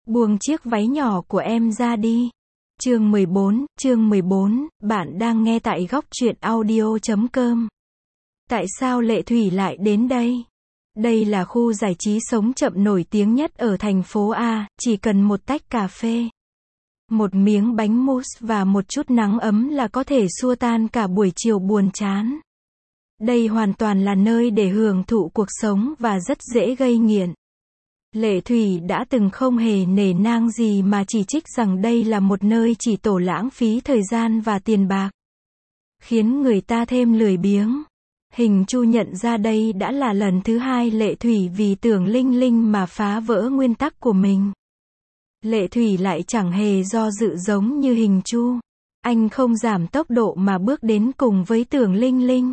Buông chiếc váy nhỏ của em ra đi. Chương 14, bạn đang nghe tại góc truyện audio.com. Tại sao Lệ Thủy lại đến đây? Đây là khu giải trí sống chậm nổi tiếng nhất ở thành phố A, chỉ cần một tách cà phê, một miếng bánh mousse và một chút nắng ấm là có thể xua tan cả buổi chiều buồn chán. Đây hoàn toàn là nơi để hưởng thụ cuộc sống và rất dễ gây nghiện. Lệ Thủy đã từng không hề nể nang gì mà chỉ trích rằng đây là một nơi chỉ tổ lãng phí thời gian và tiền bạc, khiến người ta thêm lười biếng. Hình Chu nhận ra đây đã là lần thứ hai Lệ Thủy vì Tưởng Linh Linh mà phá vỡ nguyên tắc của mình. Lệ Thủy lại chẳng hề do dự giống như Hình Chu. Anh không giảm tốc độ mà bước đến cùng với Tưởng Linh Linh.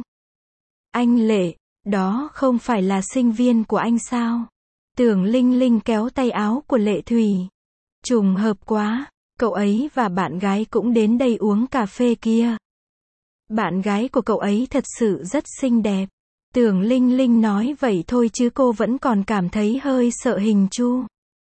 Anh Lệ, đó không phải là sinh viên của anh sao? Tưởng Linh Linh kéo tay áo của Lệ Thủy. Trùng hợp quá, cậu ấy và bạn gái cũng đến đây uống cà phê kia. Bạn gái của cậu ấy thật sự rất xinh đẹp. Tưởng Linh Linh nói vậy thôi chứ cô vẫn còn cảm thấy hơi sợ Hình Chu.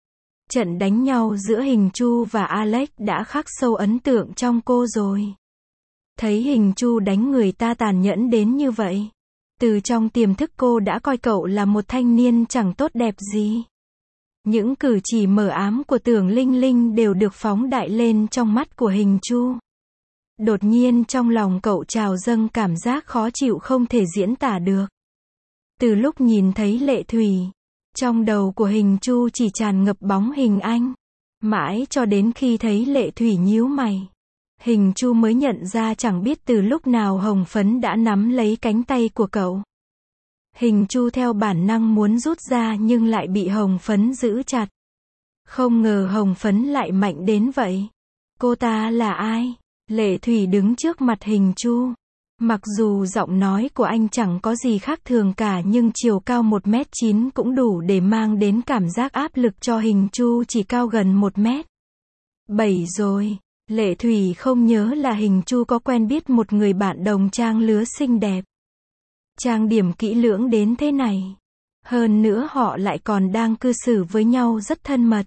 Trận đánh nhau giữa Hình Chu và Alex đã khắc sâu ấn tượng trong cô rồi. Thấy Hình Chu đánh người ta tàn nhẫn đến như vậy, từ trong tiềm thức cô đã coi cậu là một thanh niên chẳng tốt đẹp gì. Những cử chỉ mờ ám của Tưởng Linh Linh đều được phóng đại lên trong mắt của Hình Chu. Đột nhiên trong lòng cậu trào dâng cảm giác khó chịu không thể diễn tả được. Từ lúc nhìn thấy Lệ Thủy, trong đầu của Hình Chu chỉ tràn ngập bóng hình anh. Mãi cho đến khi thấy Lệ Thủy nhíu mày, Hình Chu mới nhận ra chẳng biết từ lúc nào Hồng Phấn đã nắm lấy cánh tay của cậu. Hình Chu theo bản năng muốn rút ra nhưng lại bị Hồng Phấn giữ chặt. Không ngờ Hồng Phấn lại mạnh đến vậy. Cô ta là ai? Lệ Thủy đứng trước mặt Hình Chu. Mặc dù giọng nói của anh chẳng có gì khác thường cả nhưng chiều cao 1m9 cũng đủ để mang đến cảm giác áp lực cho Hình Chu chỉ cao gần 1m7 rồi. Lệ Thủy không nhớ là Hình Chu có quen biết một người bạn đồng trang lứa xinh đẹp, trang điểm kỹ lưỡng đến thế này. Hơn nữa họ lại còn đang cư xử với nhau rất thân mật,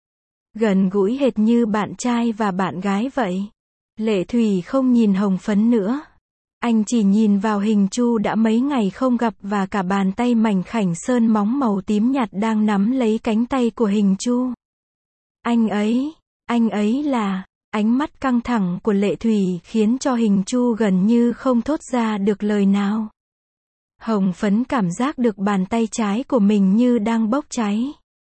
gần gũi hệt như bạn trai và bạn gái vậy. Lệ Thủy không nhìn Hồng Phấn nữa. Anh chỉ nhìn vào Hình Chu đã mấy ngày không gặp và cả bàn tay mảnh khảnh sơn móng màu tím nhạt đang nắm lấy cánh tay của Hình Chu. Anh ấy là... Ánh mắt căng thẳng của Lệ Thủy khiến cho Hình Chu gần như không thốt ra được lời nào. Hồng Phấn cảm giác được bàn tay trái của mình như đang bốc cháy.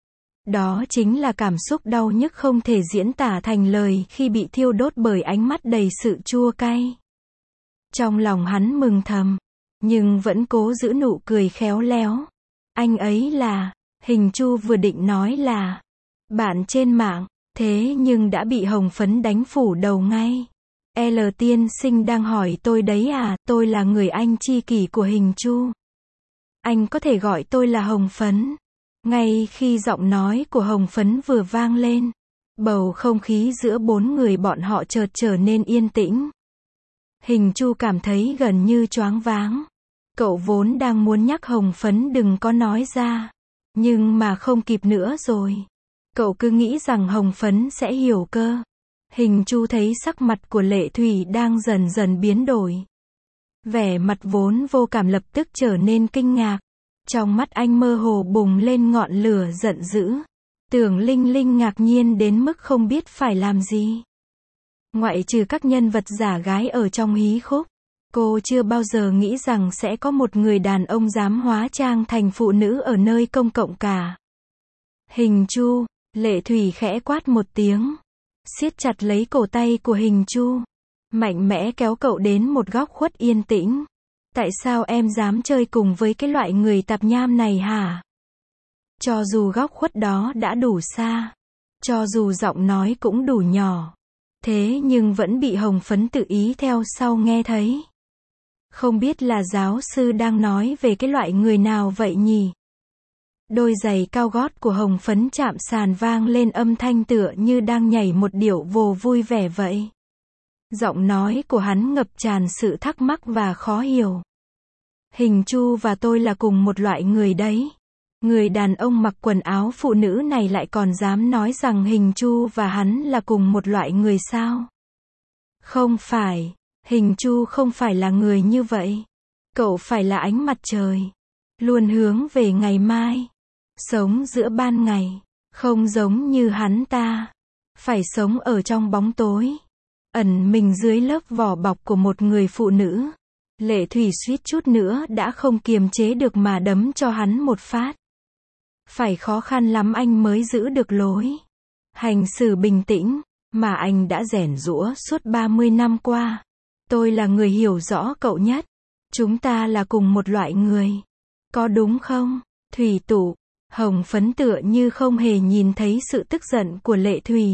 Đó chính là cảm xúc đau nhức không thể diễn tả thành lời khi bị thiêu đốt bởi ánh mắt đầy sự chua cay. Trong lòng hắn mừng thầm, nhưng vẫn cố giữ nụ cười khéo léo. Anh ấy là... Hình Chu vừa định nói là bạn trên mạng. Thế nhưng đã bị Hồng Phấn đánh phủ đầu ngay. L tiên sinh đang hỏi tôi đấy à, tôi là người anh tri kỷ của Hình Chu. Anh có thể gọi tôi là Hồng Phấn. Ngay khi giọng nói của Hồng Phấn vừa vang lên, bầu không khí giữa bốn người bọn họ chợt trở nên yên tĩnh. Hình Chu cảm thấy gần như choáng váng. Cậu vốn đang muốn nhắc Hồng Phấn đừng có nói ra, nhưng mà không kịp nữa rồi. Cậu cứ nghĩ rằng Hồng Phấn sẽ hiểu cơ. Hình Chu thấy sắc mặt của Lệ Thủy đang dần dần biến đổi. Vẻ mặt vốn vô cảm lập tức trở nên kinh ngạc. Trong mắt anh mơ hồ bùng lên ngọn lửa giận dữ. Tưởng Linh Linh ngạc nhiên đến mức không biết phải làm gì. Ngoại trừ các nhân vật giả gái ở trong hí khúc, cô chưa bao giờ nghĩ rằng sẽ có một người đàn ông dám hóa trang thành phụ nữ ở nơi công cộng cả. Hình Chu, Lệ Thủy khẽ quát một tiếng, siết chặt lấy cổ tay của Hình Chu, mạnh mẽ kéo cậu đến một góc khuất yên tĩnh. Tại sao em dám chơi cùng với cái loại người tạp nham này hả? Cho dù góc khuất đó đã đủ xa, cho dù giọng nói cũng đủ nhỏ, thế nhưng vẫn bị Hồng Phấn tự ý theo sau nghe thấy. Không biết là giáo sư đang nói về cái loại người nào vậy nhỉ? Đôi giày cao gót của Hồng Phấn chạm sàn vang lên âm thanh tựa như đang nhảy một điệu vồ vui vẻ vậy. Giọng nói của hắn ngập tràn sự thắc mắc và khó hiểu. Hình Chu và tôi là cùng một loại người đấy. Người đàn ông mặc quần áo phụ nữ này lại còn dám nói rằng Hình Chu và hắn là cùng một loại người sao? Không phải, Hình Chu không phải là người như vậy. Cậu phải là ánh mặt trời, luôn hướng về ngày mai, sống giữa ban ngày, không giống như hắn ta, phải sống ở trong bóng tối, ẩn mình dưới lớp vỏ bọc của một người phụ nữ. Lệ Thủy suýt chút nữa đã không kiềm chế được mà đấm cho hắn một phát. Phải khó khăn lắm anh mới giữ được lối hành xử bình tĩnh mà anh đã rèn giũa suốt 30 năm qua. Tôi là người hiểu rõ cậu nhất. Chúng ta là cùng một loại người. Có đúng không? Thủy Tụ. Hồng Phấn tựa như không hề nhìn thấy sự tức giận của Lệ Thủy.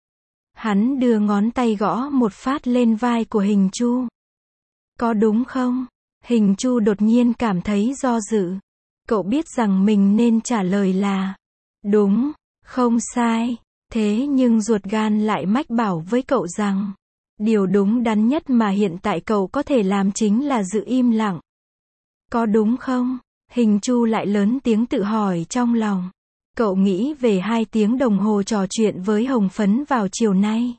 Hắn đưa ngón tay gõ một phát lên vai của Hình Chu. Có đúng không? Hình Chu đột nhiên cảm thấy do dự. Cậu biết rằng mình nên trả lời là đúng, không sai. Thế nhưng ruột gan lại mách bảo với cậu rằng điều đúng đắn nhất mà hiện tại cậu có thể làm chính là giữ im lặng. Có đúng không? Hình Chu lại lớn tiếng tự hỏi trong lòng. Cậu nghĩ về 2 tiếng đồng hồ trò chuyện với Hồng Phấn vào chiều nay.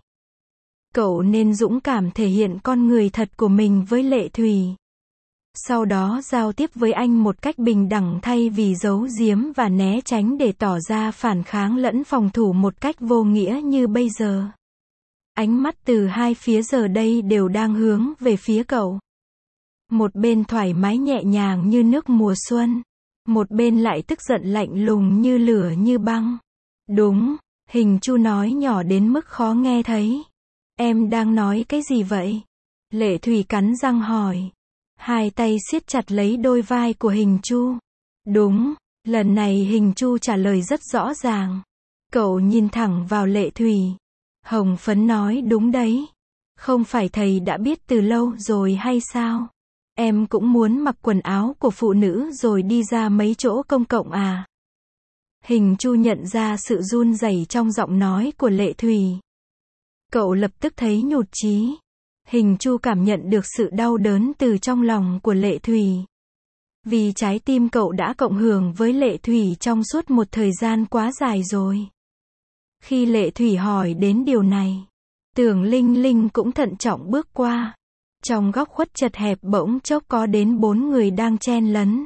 Cậu nên dũng cảm thể hiện con người thật của mình với Lệ Thủy. Sau đó giao tiếp với anh một cách bình đẳng thay vì giấu giếm và né tránh để tỏ ra phản kháng lẫn phòng thủ một cách vô nghĩa như bây giờ. Ánh mắt từ hai phía giờ đây đều đang hướng về phía cậu. Một bên thoải mái nhẹ nhàng như nước mùa xuân. Một bên lại tức giận lạnh lùng như lửa như băng. Đúng, Hình Chu nói nhỏ đến mức khó nghe thấy. Em đang nói cái gì vậy? Lệ Thủy cắn răng hỏi. Hai tay siết chặt lấy đôi vai của Hình Chu. Đúng, lần này Hình Chu trả lời rất rõ ràng. Cậu nhìn thẳng vào Lệ Thủy. Hồng Phấn nói đúng đấy. Không phải thầy đã biết từ lâu rồi hay sao? Em cũng muốn mặc quần áo của phụ nữ rồi đi ra mấy chỗ công cộng à? Hình Chu nhận ra sự run rẩy trong giọng nói của Lệ Thủy. Cậu lập tức thấy nhụt chí. Hình Chu cảm nhận được sự đau đớn từ trong lòng của Lệ Thủy. Vì trái tim cậu đã cộng hưởng với Lệ Thủy trong suốt một thời gian quá dài rồi. Khi Lệ Thủy hỏi đến điều này, Tưởng Linh Linh cũng thận trọng bước qua. Trong góc khuất chật hẹp bỗng chốc có đến 4 người đang chen lấn.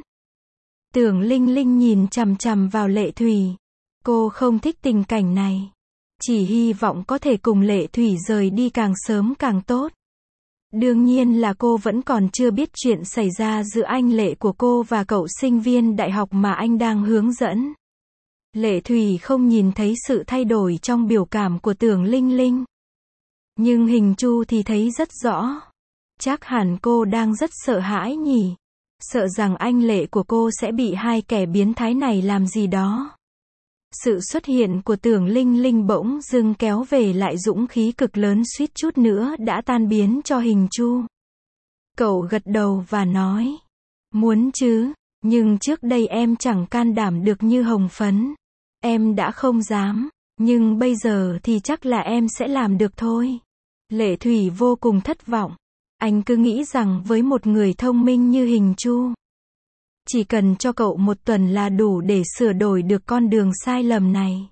Tưởng Linh Linh nhìn chằm chằm vào Lệ Thủy. Cô không thích tình cảnh này. Chỉ hy vọng có thể cùng Lệ Thủy rời đi càng sớm càng tốt. Đương nhiên là cô vẫn còn chưa biết chuyện xảy ra giữa anh Lệ của cô và cậu sinh viên đại học mà anh đang hướng dẫn. Lệ Thủy không nhìn thấy sự thay đổi trong biểu cảm của Tưởng Linh Linh. Nhưng Hình Chu thì thấy rất rõ. Chắc hẳn cô đang rất sợ hãi nhỉ. Sợ rằng anh Lệ của cô sẽ bị hai kẻ biến thái này làm gì đó. Sự xuất hiện của Tưởng Linh Linh bỗng dưng kéo về lại dũng khí cực lớn suýt chút nữa đã tan biến cho Hình Chu. Cậu gật đầu và nói. Muốn chứ, nhưng trước đây em chẳng can đảm được như Hồng Phấn. Em đã không dám, nhưng bây giờ thì chắc là em sẽ làm được thôi. Lệ Thủy vô cùng thất vọng. Anh cứ nghĩ rằng với một người thông minh như Hình Chu, chỉ cần cho cậu một tuần là đủ để sửa đổi được con đường sai lầm này.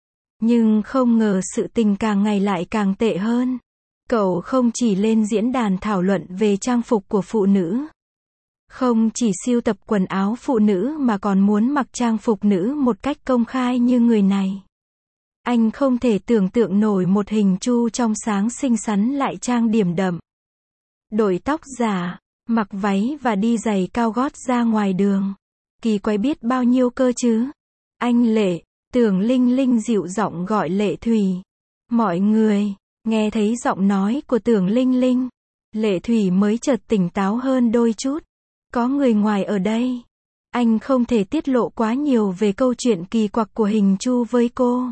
Nhưng không ngờ sự tình càng ngày lại càng tệ hơn. Cậu không chỉ lên diễn đàn thảo luận về trang phục của phụ nữ. Không chỉ sưu tập quần áo phụ nữ mà còn muốn mặc trang phục nữ một cách công khai như người này. Anh không thể tưởng tượng nổi một Hình Chu trong sáng xinh xắn lại trang điểm đậm. Đội tóc giả, mặc váy và đi giày cao gót ra ngoài đường. Kỳ quái biết bao nhiêu cơ chứ. Anh Lệ, Tưởng Linh Linh dịu giọng gọi Lệ Thủy. Mọi người, nghe thấy giọng nói của Tưởng Linh Linh. Lệ Thủy mới chợt tỉnh táo hơn đôi chút. Có người ngoài ở đây. Anh không thể tiết lộ quá nhiều về câu chuyện kỳ quặc của Hình Chu với cô.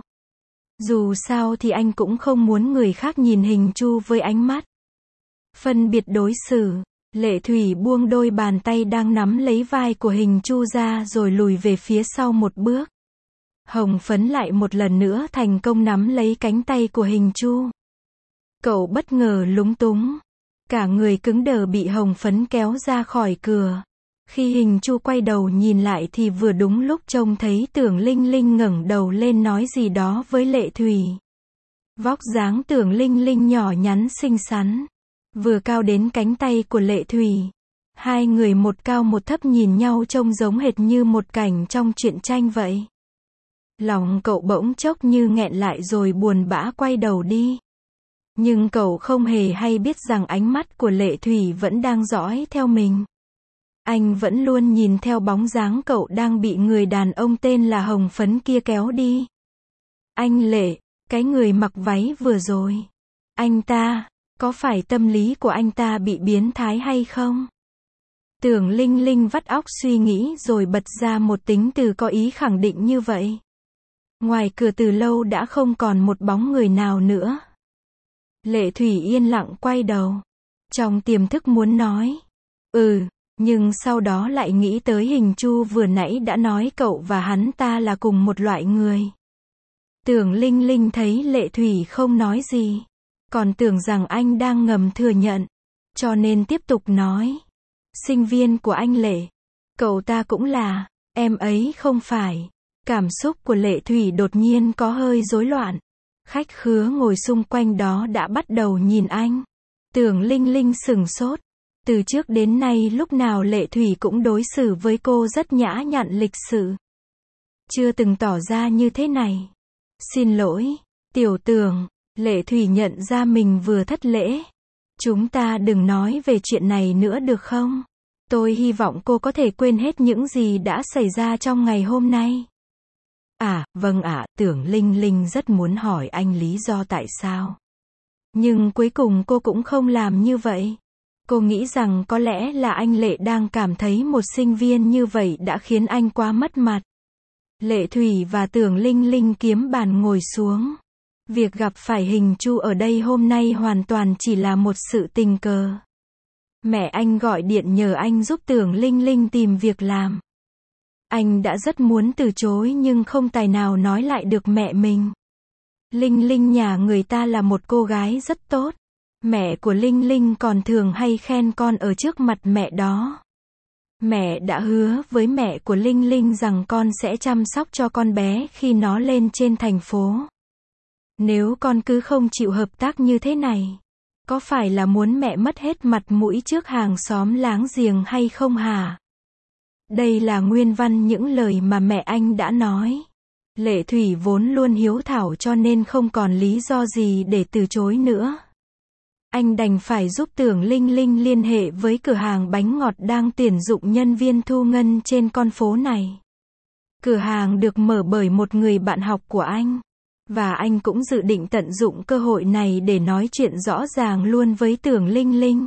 Dù sao thì anh cũng không muốn người khác nhìn Hình Chu với ánh mắt phân biệt đối xử. Lệ Thủy buông đôi bàn tay đang nắm lấy vai của Hình Chu ra rồi lùi về phía sau một bước. Hồng Phấn lại một lần nữa thành công nắm lấy cánh tay của Hình Chu. Cậu bất ngờ lúng túng. Cả người cứng đờ bị Hồng Phấn kéo ra khỏi cửa. Khi Hình Chu quay đầu nhìn lại thì vừa đúng lúc trông thấy Tưởng Linh Linh ngẩng đầu lên nói gì đó với Lệ Thủy. Vóc dáng Tưởng Linh Linh nhỏ nhắn xinh xắn, vừa cao đến cánh tay của Lệ Thủy. Hai người một cao một thấp nhìn nhau trông giống hệt như một cảnh trong truyện tranh vậy. Lòng cậu bỗng chốc như nghẹn lại rồi buồn bã quay đầu đi. Nhưng cậu không hề hay biết rằng ánh mắt của Lệ Thủy vẫn đang dõi theo mình. Anh vẫn luôn nhìn theo bóng dáng cậu đang bị người đàn ông tên là Hồng Phấn kia kéo đi. Anh Lệ, cái người mặc váy vừa rồi. Anh ta, có phải tâm lý của anh ta bị biến thái hay không? Tưởng Linh Linh vắt óc suy nghĩ rồi bật ra một tính từ có ý khẳng định như vậy. Ngoài cửa từ lâu đã không còn một bóng người nào nữa. Lệ Thủy yên lặng quay đầu. Trong tiềm thức muốn nói. Nhưng sau đó lại nghĩ tới Hình Chu vừa nãy đã nói cậu và hắn ta là cùng một loại người. Tưởng Linh Linh thấy Lệ Thủy không nói gì. Còn tưởng rằng anh đang ngầm thừa nhận. Cho nên tiếp tục nói. Sinh viên của anh Lệ. Cậu ta cũng là. Em ấy không phải. Cảm xúc của Lệ Thủy đột nhiên có hơi rối loạn. Khách khứa ngồi xung quanh đó đã bắt đầu nhìn anh. Tưởng Linh Linh sửng sốt. Từ trước đến nay lúc nào Lệ Thủy cũng đối xử với cô rất nhã nhặn lịch sự. Chưa từng tỏ ra như thế này. Xin lỗi, Tiểu Tưởng. Lệ Thủy nhận ra mình vừa thất lễ. Chúng ta đừng nói về chuyện này nữa được không? Tôi hy vọng cô có thể quên hết những gì đã xảy ra trong ngày hôm nay. Vâng ạ, Tưởng Linh Linh rất muốn hỏi anh lý do tại sao. Nhưng cuối cùng cô cũng không làm như vậy. Cô nghĩ rằng có lẽ là anh Lệ đang cảm thấy một sinh viên như vậy đã khiến anh quá mất mặt. Lệ Thủy và Tưởng Linh Linh kiếm bàn ngồi xuống. Việc gặp phải Hình Chu ở đây hôm nay hoàn toàn chỉ là một sự tình cờ. Mẹ anh gọi điện nhờ anh giúp Tưởng Linh Linh tìm việc làm. Anh đã rất muốn từ chối nhưng không tài nào nói lại được mẹ mình. Linh Linh nhà người ta là một cô gái rất tốt. Mẹ của Linh Linh còn thường hay khen con ở trước mặt mẹ đó. Mẹ đã hứa với mẹ của Linh Linh rằng con sẽ chăm sóc cho con bé khi nó lên trên thành phố. Nếu con cứ không chịu hợp tác như thế này, có phải là muốn mẹ mất hết mặt mũi trước hàng xóm láng giềng hay không hả? Đây là nguyên văn những lời mà mẹ anh đã nói. Lệ Thủy vốn luôn hiếu thảo cho nên không còn lý do gì để từ chối nữa. Anh đành phải giúp Tưởng Linh Linh liên hệ với cửa hàng bánh ngọt đang tuyển dụng nhân viên thu ngân trên con phố này. Cửa hàng được mở bởi một người bạn học của anh. Và anh cũng dự định tận dụng cơ hội này để nói chuyện rõ ràng luôn với Tưởng Linh Linh.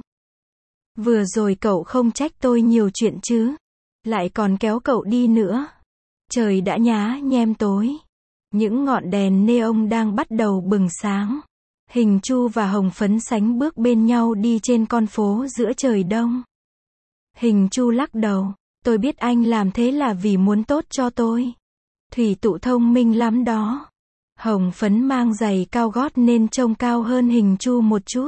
Vừa rồi cậu không trách tôi nhiều chuyện chứ? Lại còn kéo cậu đi nữa. Trời đã nhá nhem tối. Những ngọn đèn neon đang bắt đầu bừng sáng. Hình Chu và Hồng Phấn sánh bước bên nhau đi trên con phố giữa trời đông. Hình Chu lắc đầu. Tôi biết anh làm thế là vì muốn tốt cho tôi. Thủy Tụ thông minh lắm đó. Hồng Phấn mang giày cao gót nên trông cao hơn Hình Chu một chút.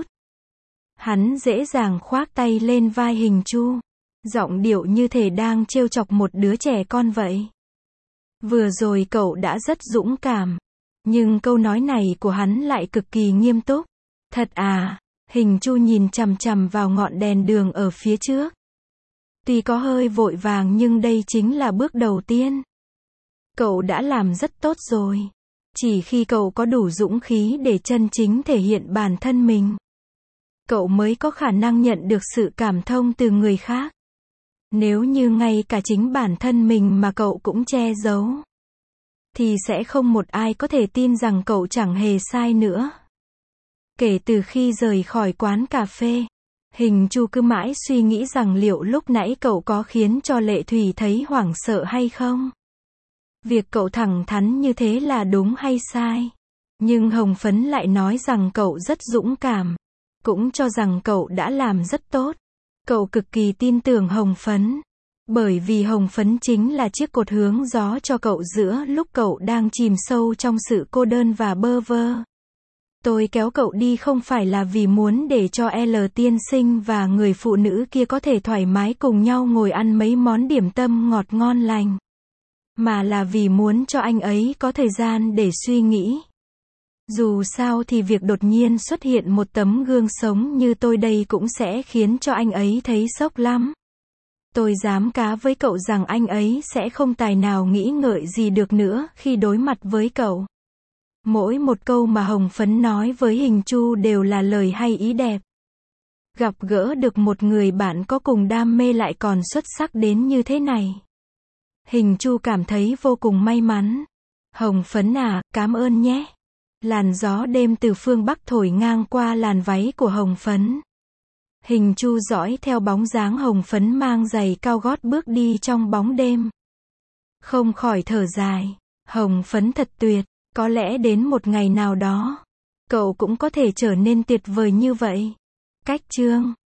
Hắn dễ dàng khoác tay lên vai Hình Chu. Giọng điệu như thể đang trêu chọc một đứa trẻ con vậy. Vừa rồi cậu đã rất dũng cảm. Nhưng câu nói này của hắn lại cực kỳ nghiêm túc. Thật à? Hình Chu nhìn chằm chằm vào ngọn đèn đường ở phía trước. Tuy có hơi vội vàng nhưng đây chính là bước đầu tiên. Cậu đã làm rất tốt rồi. Chỉ khi cậu có đủ dũng khí để chân chính thể hiện bản thân mình, cậu mới có khả năng nhận được sự cảm thông từ người khác. Nếu như ngay cả chính bản thân mình mà cậu cũng che giấu, thì sẽ không một ai có thể tin rằng cậu chẳng hề sai nữa. Kể từ khi rời khỏi quán cà phê, Hình Chu cứ mãi suy nghĩ rằng liệu lúc nãy cậu có khiến cho Lệ Thủy thấy hoảng sợ hay không? Việc cậu thẳng thắn như thế là đúng hay sai? Nhưng Hồng Phấn lại nói rằng cậu rất dũng cảm, cũng cho rằng cậu đã làm rất tốt. Cậu cực kỳ tin tưởng Hồng Phấn, bởi vì Hồng Phấn chính là chiếc cột hướng gió cho cậu giữa lúc cậu đang chìm sâu trong sự cô đơn và bơ vơ. Tôi kéo cậu đi không phải là vì muốn để cho L tiên sinh và người phụ nữ kia có thể thoải mái cùng nhau ngồi ăn mấy món điểm tâm ngọt ngon lành. Mà là vì muốn cho anh ấy có thời gian để suy nghĩ. Dù sao thì việc đột nhiên xuất hiện một tấm gương sống như tôi đây cũng sẽ khiến cho anh ấy thấy sốc lắm. Tôi dám cá với cậu rằng anh ấy sẽ không tài nào nghĩ ngợi gì được nữa khi đối mặt với cậu. Mỗi một câu mà Hồng Phấn nói với Hình Chu đều là lời hay ý đẹp. Gặp gỡ được một người bạn có cùng đam mê lại còn xuất sắc đến như thế này. Hình Chu cảm thấy vô cùng may mắn. Hồng Phấn à, cảm ơn nhé. Làn gió đêm từ phương Bắc thổi ngang qua làn váy của Hồng Phấn. Hình Chu dõi theo bóng dáng Hồng Phấn mang giày cao gót bước đi trong bóng đêm. Không khỏi thở dài. Hồng Phấn thật tuyệt. Có lẽ đến một ngày nào đó, cậu cũng có thể trở nên tuyệt vời như vậy. Cách chương